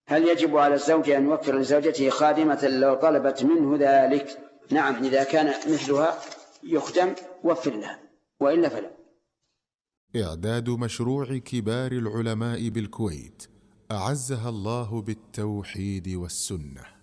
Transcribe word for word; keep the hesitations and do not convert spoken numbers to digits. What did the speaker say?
هل يجب على الزوج أن يوفر لزوجته خادمة لو طلبت منه ذلك؟ نعم، إذا كان مثلها يخدم وفر لها، وإلا فلا. إعداد مشروع كبار العلماء بالكويت أعزها الله بالتوحيد والسنة.